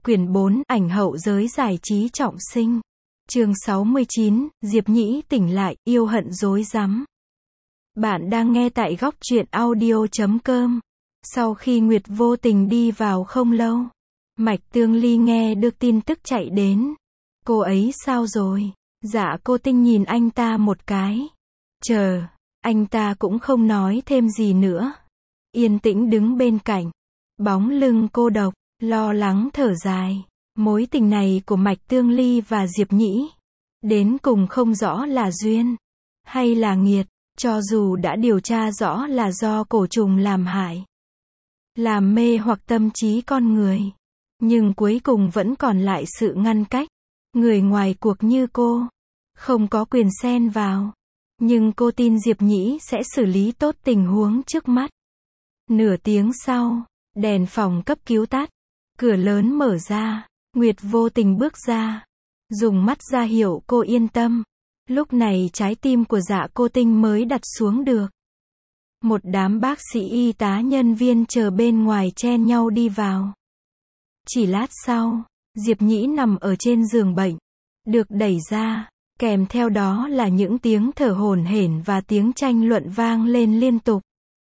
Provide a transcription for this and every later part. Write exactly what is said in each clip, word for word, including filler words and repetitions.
Quyển bốn, ảnh hậu giới giải trí trọng sinh. Chương sáu mươi chín, Diệp Nhĩ tỉnh lại, yêu hận rối rắm. Bạn đang nghe tại góc truyện audio chấm com. Sau khi Nguyệt vô tình đi vào không lâu, Mạch Tương Ly nghe được tin tức chạy đến. Cô ấy sao rồi? Dạ cô Tinh nhìn anh ta một cái. Chờ, anh ta cũng không nói thêm gì nữa. Yên tĩnh đứng bên cạnh. Bóng lưng cô độc, lo lắng thở dài. Mối tình này của Mạch Tương Ly và Diệp Nhĩ, đến cùng không rõ là duyên hay là nghiệt, cho dù đã điều tra rõ là do cổ trùng làm hại, làm mê hoặc tâm trí con người, nhưng cuối cùng vẫn còn lại sự ngăn cách. Người ngoài cuộc như cô, không có quyền xen vào, nhưng cô tin Diệp Nhĩ sẽ xử lý tốt tình huống trước mắt. Nửa tiếng sau, đèn phòng cấp cứu tắt, cửa lớn mở ra, Nguyệt vô tình bước ra, dùng mắt ra hiệu cô yên tâm. Lúc này trái tim của Dạ cô Tinh mới đặt xuống được. Một đám bác sĩ y tá nhân viên chờ bên ngoài chen nhau đi vào. Chỉ lát sau, Diệp Nhĩ nằm ở trên giường bệnh, được đẩy ra, kèm theo đó là những tiếng thở hổn hển và tiếng tranh luận vang lên liên tục.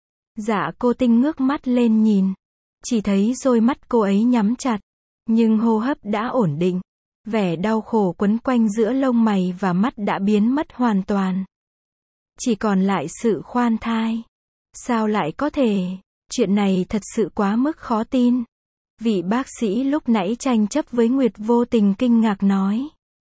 Dạ cô Tinh ngước mắt lên nhìn, chỉ thấy đôi mắt cô ấy nhắm chặt, nhưng hô hấp đã ổn định. Vẻ đau khổ quấn quanh giữa lông mày và mắt đã biến mất hoàn toàn. Chỉ còn lại sự khoan thai. Sao lại có thể? Chuyện này thật sự quá mức khó tin. Vị bác sĩ lúc nãy tranh chấp với Nguyệt vô tình kinh ngạc nói.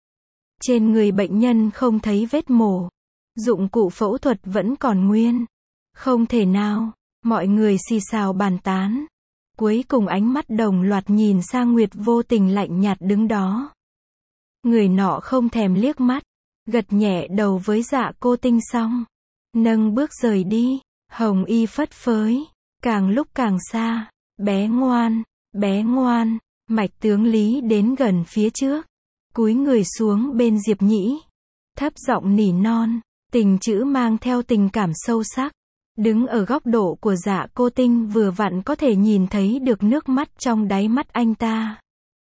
Trên người bệnh nhân không thấy vết mổ. Dụng cụ phẫu thuật vẫn còn nguyên. Không thể nào. Mọi người xì xào bàn tán. Cuối cùng ánh mắt đồng loạt nhìn sang Nguyệt vô tình lạnh nhạt đứng đó. Người nọ không thèm liếc mắt, gật nhẹ đầu với Dạ cô Tinh xong, nâng bước rời đi. Hồng y phất phới, càng lúc càng xa. Bé ngoan, bé ngoan. Mạch Tướng Lý đến gần phía trước, cúi người xuống bên Diệp Nhĩ, thấp giọng nỉ non, tình chữ mang theo tình cảm sâu sắc. Đứng ở góc độ của Dạ cô Tinh vừa vặn có thể nhìn thấy được nước mắt trong đáy mắt anh ta,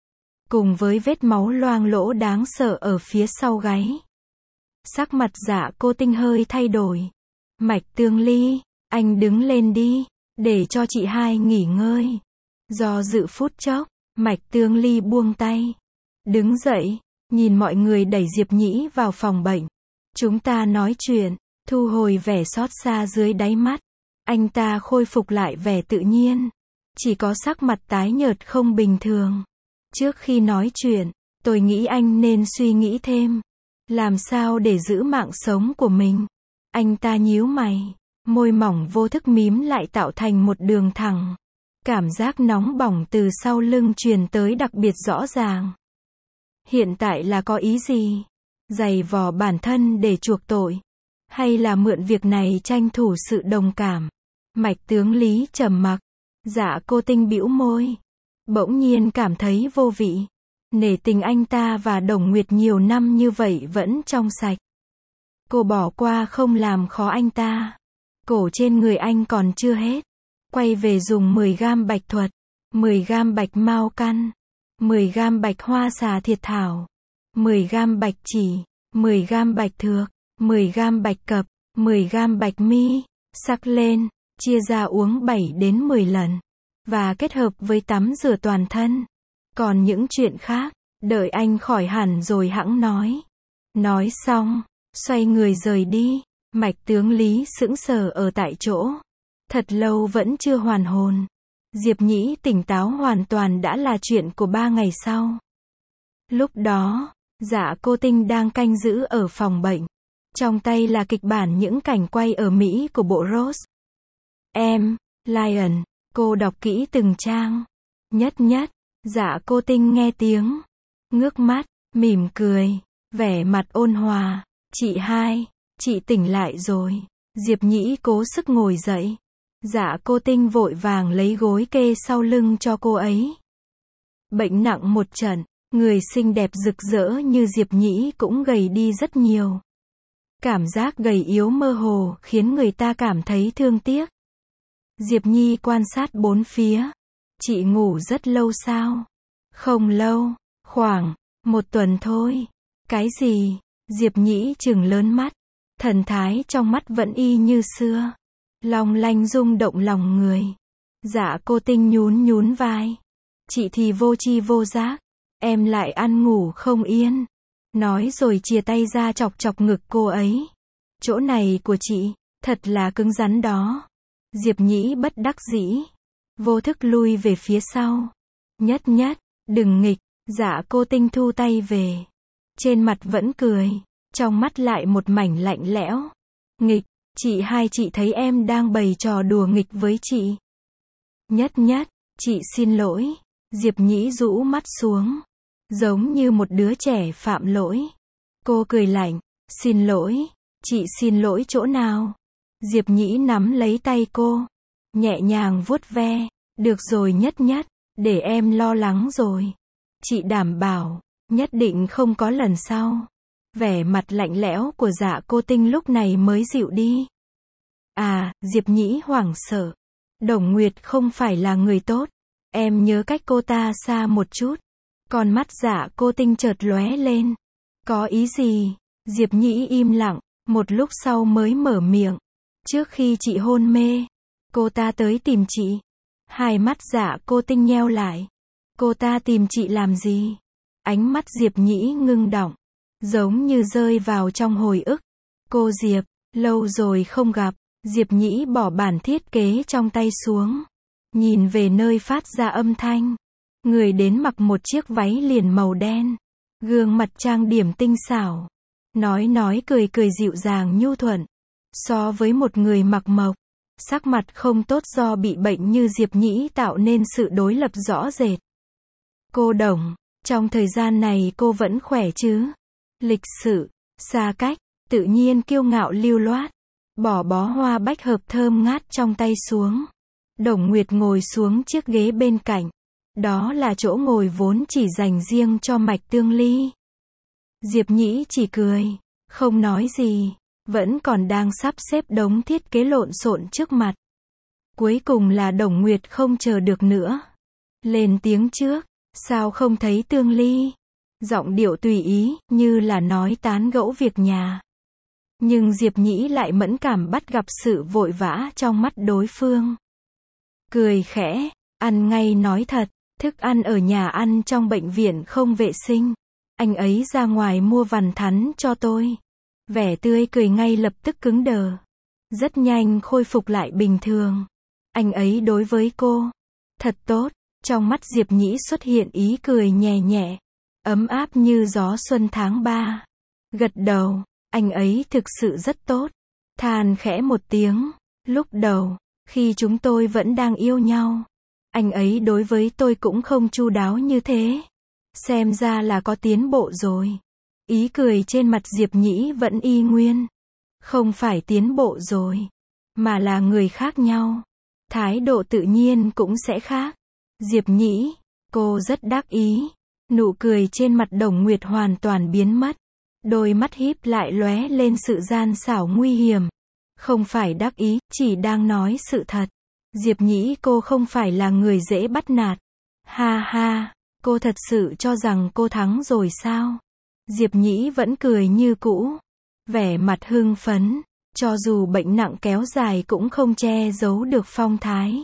cùng với vết máu loang lỗ đáng sợ ở phía sau gáy. Sắc mặt Dạ cô Tinh hơi thay đổi. Mạch Tương Ly, anh đứng lên đi, để cho chị hai nghỉ ngơi. Do dự phút chốc, Mạch Tương Ly buông tay, đứng dậy, nhìn mọi người đẩy Diệp Nhĩ vào phòng bệnh. Chúng ta nói chuyện. Thu hồi vẻ xót xa dưới đáy mắt, anh ta khôi phục lại vẻ tự nhiên, chỉ có sắc mặt tái nhợt không bình thường. Trước khi nói chuyện, tôi nghĩ anh nên suy nghĩ thêm, làm sao để giữ mạng sống của mình. Anh ta nhíu mày, môi mỏng vô thức mím lại tạo thành một đường thẳng. Cảm giác nóng bỏng từ sau lưng truyền tới đặc biệt rõ ràng. Hiện tại là có ý gì? Giày vò bản thân để chuộc tội? Hay là mượn việc này tranh thủ sự đồng cảm? Mạch Tướng Lý trầm mặc. Dạ cô Tinh bĩu môi, bỗng nhiên cảm thấy vô vị. Nể tình anh ta và Đồng Nguyệt nhiều năm như vậy vẫn trong sạch. Cô bỏ qua không làm khó anh ta. Cổ trên người anh còn chưa hết. Quay về dùng mười gam bạch thuật, mười gam bạch mao căn, mười gam bạch hoa xà thiệt thảo, mười gam bạch chỉ, mười gam bạch thược, mười gam bạch cập, mười gam bạch mi, sắc lên, chia ra uống bảy đến mười lần, và kết hợp với tắm rửa toàn thân. Còn những chuyện khác, đợi anh khỏi hẳn rồi hẵng nói. Nói xong, xoay người rời đi. Mạch Tướng Lý sững sờ ở tại chỗ, thật lâu vẫn chưa hoàn hồn. Diệp Nhĩ tỉnh táo hoàn toàn đã là chuyện của ba ngày sau. Lúc đó, Dạ cô Tinh đang canh giữ ở phòng bệnh. Trong tay là kịch bản những cảnh quay ở Mỹ của bộ Rose. Em, Lion, cô đọc kỹ từng trang. Nhất nhất, Dạ cô Tinh nghe tiếng, ngước mắt, mỉm cười, vẻ mặt ôn hòa. Chị hai, chị tỉnh lại rồi. Diệp Nhĩ cố sức ngồi dậy. Dạ cô Tinh vội vàng lấy gối kê sau lưng cho cô ấy. Bệnh nặng một trận, người xinh đẹp rực rỡ như Diệp Nhĩ cũng gầy đi rất nhiều. Cảm giác gầy yếu mơ hồ khiến người ta cảm thấy thương tiếc. Diệp Nhi quan sát bốn phía. Chị ngủ rất lâu sao? Không lâu, khoảng một tuần thôi. Cái gì? Diệp Nhĩ trừng lớn mắt, thần thái trong mắt vẫn y như xưa, long lanh rung động lòng người. Dạ Cô Tinh nhún nhún vai. Chị thì vô tri vô giác, em lại ăn ngủ không yên. Nói rồi chìa tay ra chọc chọc ngực cô ấy. Chỗ này của chị, thật là cứng rắn đó. Diệp Nhĩ bất đắc dĩ, vô thức lui về phía sau. Nhất nhất, đừng nghịch. Dạ Cô Tinh thu tay về. Trên mặt vẫn cười, trong mắt lại một mảnh lạnh lẽo. Nghịch, chị hai chị thấy em đang bày trò đùa nghịch với chị. Nhất nhất, chị xin lỗi. Diệp Nhĩ rũ mắt xuống, giống như một đứa trẻ phạm lỗi. Cô cười lạnh, xin lỗi, chị xin lỗi chỗ nào? Diệp Nhĩ nắm lấy tay cô, nhẹ nhàng vuốt ve. Được rồi nhất nhất, để em lo lắng rồi. Chị đảm bảo, nhất định không có lần sau. Vẻ mặt lạnh lẽo của Dạ Cô Tinh lúc này mới dịu đi. À, Diệp Nhĩ hoảng sợ. Đồng Nguyệt không phải là người tốt. Em nhớ cách cô ta xa một chút. Con mắt Dạ Cô Tinh chợt lóe lên. Có ý gì? Diệp Nhĩ im lặng, một lúc sau mới mở miệng. Trước khi chị hôn mê, cô ta tới tìm chị. Hai mắt Dạ Cô Tinh nheo lại. Cô ta tìm chị làm gì? Ánh mắt Diệp Nhĩ ngưng đọng, giống như rơi vào trong hồi ức. Cô Diệp, lâu rồi không gặp. Diệp Nhĩ bỏ bản thiết kế trong tay xuống, nhìn về nơi phát ra âm thanh. Người đến mặc một chiếc váy liền màu đen, gương mặt trang điểm tinh xảo, nói nói cười cười dịu dàng nhu thuận. So với một người mặc mộc, sắc mặt không tốt do bị bệnh như Diệp Nhĩ tạo nên sự đối lập rõ rệt. Cô Đồng, trong thời gian này cô vẫn khỏe chứ? Lịch sự, xa cách, tự nhiên kiêu ngạo lưu loát. Bỏ bó hoa bách hợp thơm ngát trong tay xuống. Đồng Nguyệt ngồi xuống chiếc ghế bên cạnh. Đó là chỗ ngồi vốn chỉ dành riêng cho Mạch Tương Ly. Diệp Nhĩ chỉ cười, không nói gì, vẫn còn đang sắp xếp đống thiết kế lộn xộn trước mặt. Cuối cùng là Đồng Nguyệt không chờ được nữa. Lên tiếng trước, sao không thấy Tương Ly? Giọng điệu tùy ý, như là nói tán gẫu việc nhà. Nhưng Diệp Nhĩ lại mẫn cảm bắt gặp sự vội vã trong mắt đối phương. Cười khẽ, ăn ngay nói thật, thức ăn ở nhà ăn trong bệnh viện không vệ sinh. Anh ấy ra ngoài mua vằn thắn cho tôi. Vẻ tươi cười ngay lập tức cứng đờ. Rất nhanh khôi phục lại bình thường. Anh ấy đối với cô thật tốt. Trong mắt Diệp Nhĩ xuất hiện ý cười nhẹ nhẹ, ấm áp như gió xuân tháng ba. Gật đầu. Anh ấy thực sự rất tốt. Than khẽ một tiếng. Lúc đầu, khi chúng tôi vẫn đang yêu nhau, anh ấy đối với tôi cũng không chu đáo như thế. Xem ra là có tiến bộ rồi. Ý cười trên mặt Diệp Nhĩ vẫn y nguyên. Không phải tiến bộ rồi, mà là người khác nhau. Thái độ tự nhiên cũng sẽ khác. Diệp Nhĩ, cô rất đắc ý. Nụ cười trên mặt Đồng Nguyệt hoàn toàn biến mất. Đôi mắt híp lại lóe lên sự gian xảo nguy hiểm. Không phải đắc ý, chỉ đang nói sự thật. Diệp Nhĩ, cô không phải là người dễ bắt nạt. Ha ha, cô thật sự cho rằng cô thắng rồi sao? Diệp Nhĩ vẫn cười như cũ, vẻ mặt hưng phấn, cho dù bệnh nặng kéo dài cũng không che giấu được phong thái.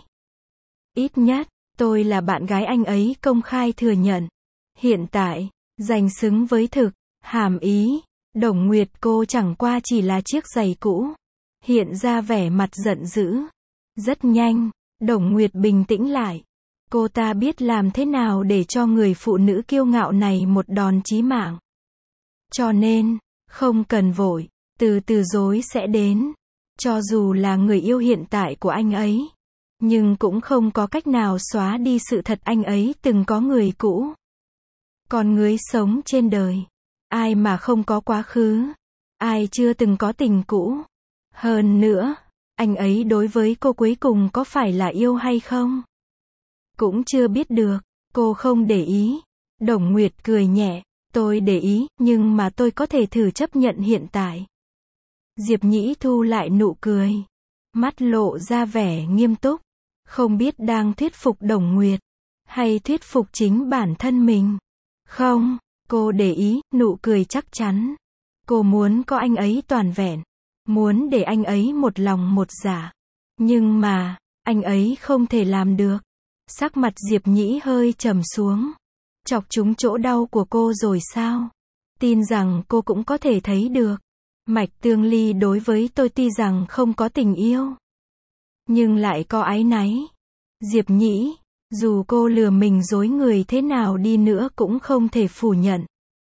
Ít nhất, tôi là bạn gái anh ấy công khai thừa nhận. Hiện tại, danh xứng với thực. Hàm ý, Đồng Nguyệt cô chẳng qua chỉ là chiếc giày cũ. Hiện ra vẻ mặt giận dữ. Rất nhanh, Đồng Nguyệt bình tĩnh lại. Cô ta biết làm thế nào để cho người phụ nữ kiêu ngạo này một đòn chí mạng. Cho nên, không cần vội, từ từ rồi sẽ đến. Cho dù là người yêu hiện tại của anh ấy, nhưng cũng không có cách nào xóa đi sự thật anh ấy từng có người cũ. Con người sống trên đời, ai mà không có quá khứ, ai chưa từng có tình cũ. Hơn nữa, anh ấy đối với cô cuối cùng có phải là yêu hay không? Cũng chưa biết được, cô không để ý. Đồng Nguyệt cười nhẹ, tôi để ý, nhưng mà tôi có thể thử chấp nhận hiện tại. Diệp Nhĩ thu lại nụ cười, mắt lộ ra vẻ nghiêm túc, không biết đang thuyết phục Đồng Nguyệt, Hay thuyết phục chính bản thân mình? Không, cô để ý, nụ cười chắc chắn. Cô muốn có anh ấy toàn vẹn. Muốn để anh ấy một lòng một dạ. Nhưng mà, anh ấy không thể làm được. Sắc mặt Diệp Nhĩ hơi trầm xuống. Chọc trúng chỗ đau của cô rồi sao? Tin rằng cô cũng có thể thấy được. Mạch Tương Ly đối với tôi tuy rằng không có tình yêu, nhưng lại có áy náy. Diệp Nhĩ, dù cô lừa mình dối người thế nào đi nữa cũng không thể phủ nhận.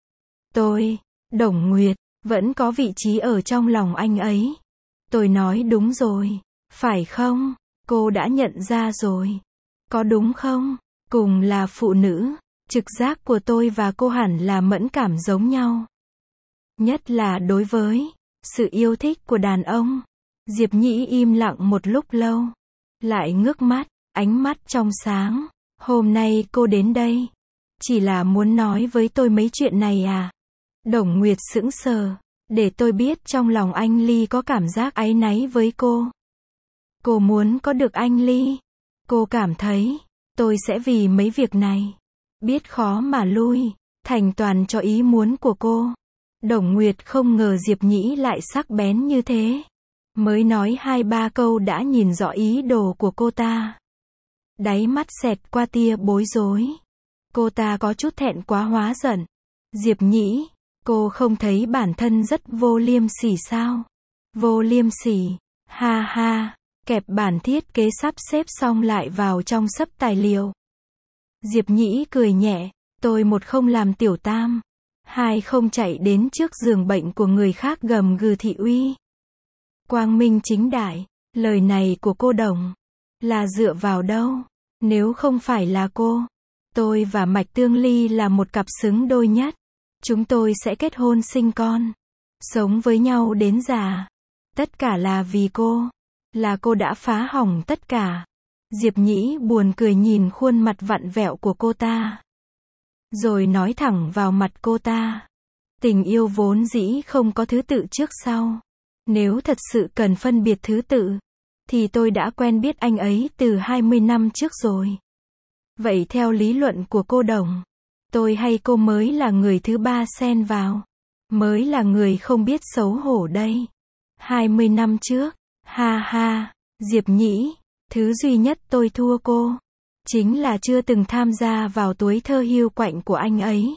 Tôi, Đồng Nguyệt, vẫn có vị trí ở trong lòng anh ấy. Tôi nói đúng rồi, phải không? Cô đã nhận ra rồi. Có đúng không? Cùng là phụ nữ, trực giác của tôi và cô hẳn là mẫn cảm giống nhau. Nhất là đối với sự yêu thích của đàn ông. Diệp Nhĩ im lặng một lúc lâu. Lại ngước mắt, ánh mắt trong sáng. Hôm nay cô đến đây, chỉ là muốn nói với tôi mấy chuyện này à? Đồng Nguyệt sững sờ. Để tôi biết trong lòng anh Ly có cảm giác áy náy với cô. Cô muốn có được anh Ly. Cô cảm thấy, tôi sẽ vì mấy việc này, biết khó mà lui, thành toàn cho ý muốn của cô. Đồng Nguyệt không ngờ Diệp Nhĩ lại sắc bén như thế. Mới nói hai ba câu đã nhìn rõ ý đồ của cô ta. Đáy mắt xẹt qua tia bối rối. Cô ta có chút thẹn quá hóa giận. Diệp Nhĩ, cô không thấy bản thân rất vô liêm sỉ sao? Vô liêm sỉ, ha ha, kẹp bản thiết kế sắp xếp xong lại vào trong sấp tài liệu. Diệp Nhĩ cười nhẹ, tôi một không làm tiểu tam, hai không chạy đến trước giường bệnh của người khác gầm gừ thị uy. Quang minh chính đại, lời này của cô Đồng, là dựa vào đâu? Nếu không phải là cô, tôi và Mạch Tương Ly là một cặp xứng đôi nhất. Chúng tôi sẽ kết hôn sinh con, sống với nhau đến già. Tất cả là vì cô. Là cô đã phá hỏng tất cả. Diệp Nhĩ buồn cười nhìn khuôn mặt vặn vẹo của cô ta. Rồi nói thẳng vào mặt cô ta. Tình yêu vốn dĩ không có thứ tự trước sau. Nếu thật sự cần phân biệt thứ tự, thì tôi đã quen biết anh ấy từ hai mươi năm trước rồi. Vậy theo lý luận của cô Đồng, tôi hay cô mới là người thứ ba xen vào? Mới là người không biết xấu hổ đây. hai mươi năm trước, ha ha, Diệp Nhĩ, thứ duy nhất tôi thua cô, chính là chưa từng tham gia vào tuổi thơ hiu quạnh của anh ấy.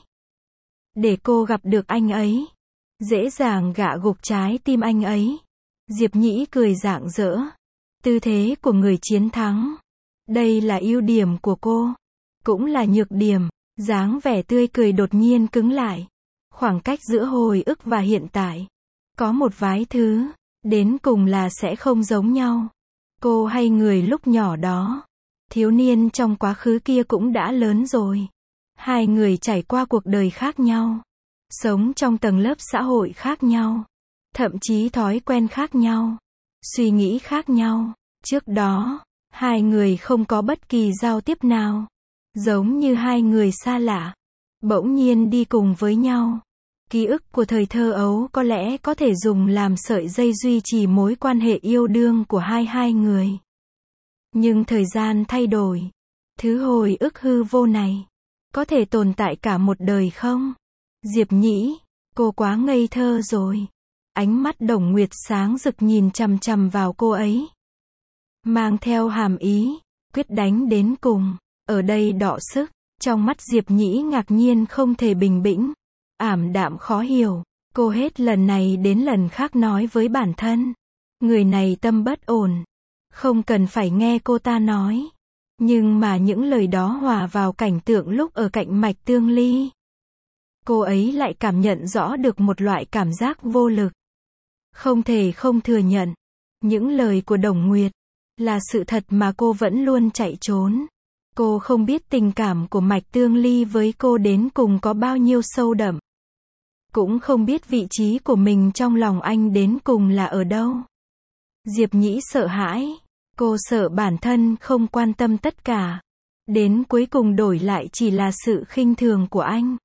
Để cô gặp được anh ấy, dễ dàng gạ gục trái tim anh ấy. Diệp Nhĩ cười rạng rỡ. Tư thế của người chiến thắng. Đây là ưu điểm của cô, cũng là nhược điểm. Dáng vẻ tươi cười đột nhiên cứng lại. Khoảng cách giữa hồi ức và hiện tại, có một vài thứ, đến cùng là sẽ không giống nhau. Cô hay người lúc nhỏ đó, thiếu niên trong quá khứ kia cũng đã lớn rồi. Hai người trải qua cuộc đời khác nhau, sống trong tầng lớp xã hội khác nhau, thậm chí thói quen khác nhau, suy nghĩ khác nhau. Trước đó, hai người không có bất kỳ giao tiếp nào. Giống như hai người xa lạ, bỗng nhiên đi cùng với nhau. Ký ức của thời thơ ấu có lẽ có thể dùng làm sợi dây duy trì mối quan hệ yêu đương của hai hai người. Nhưng thời gian thay đổi. Thứ hồi ức hư vô này, có thể tồn tại cả một đời không? Diệp Nhĩ, cô quá ngây thơ rồi. Ánh mắt Đồng Nguyệt sáng rực nhìn chằm chằm vào cô ấy. Mang theo hàm ý, quyết đánh đến cùng. Ở đây đọ sức, trong mắt Diệp Nhĩ ngạc nhiên không thể bình bĩnh, ảm đạm khó hiểu. Cô hết lần này đến lần khác nói với bản thân, người này tâm bất ổn, không cần phải nghe cô ta nói. Nhưng mà những lời đó hòa vào cảnh tượng lúc ở cạnh Mạch Tương Ly. Cô ấy lại cảm nhận rõ được một loại cảm giác vô lực. Không thể không thừa nhận, những lời của Đồng Nguyệt là sự thật mà cô vẫn luôn chạy trốn. Cô không biết tình cảm của Mạch Tương Ly với cô đến cùng có bao nhiêu sâu đậm. Cũng không biết vị trí của mình trong lòng anh đến cùng là ở đâu. Diệp Nhĩ sợ hãi. Cô sợ bản thân không quan tâm tất cả. Đến cuối cùng đổi lại chỉ là sự khinh thường của anh.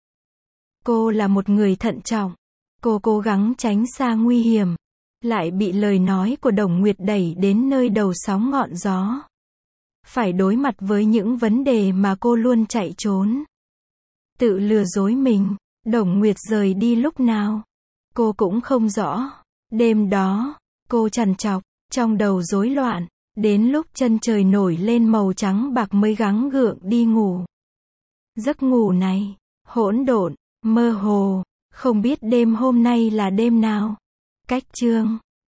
Cô là một người thận trọng. Cô cố gắng tránh xa nguy hiểm. Lại bị lời nói của Đồng Nguyệt đẩy đến nơi đầu sóng ngọn gió. phải đối mặt với những vấn đề mà cô luôn chạy trốn. Tự lừa dối mình, Đồng Nguyệt rời đi lúc nào? Cô cũng không rõ. Đêm đó, cô trằn trọc, trong đầu rối loạn, đến lúc chân trời nổi lên màu trắng bạc mới gắng gượng đi ngủ. Giấc ngủ này, hỗn độn, mơ hồ, không biết đêm hôm nay là đêm nào. Cách chương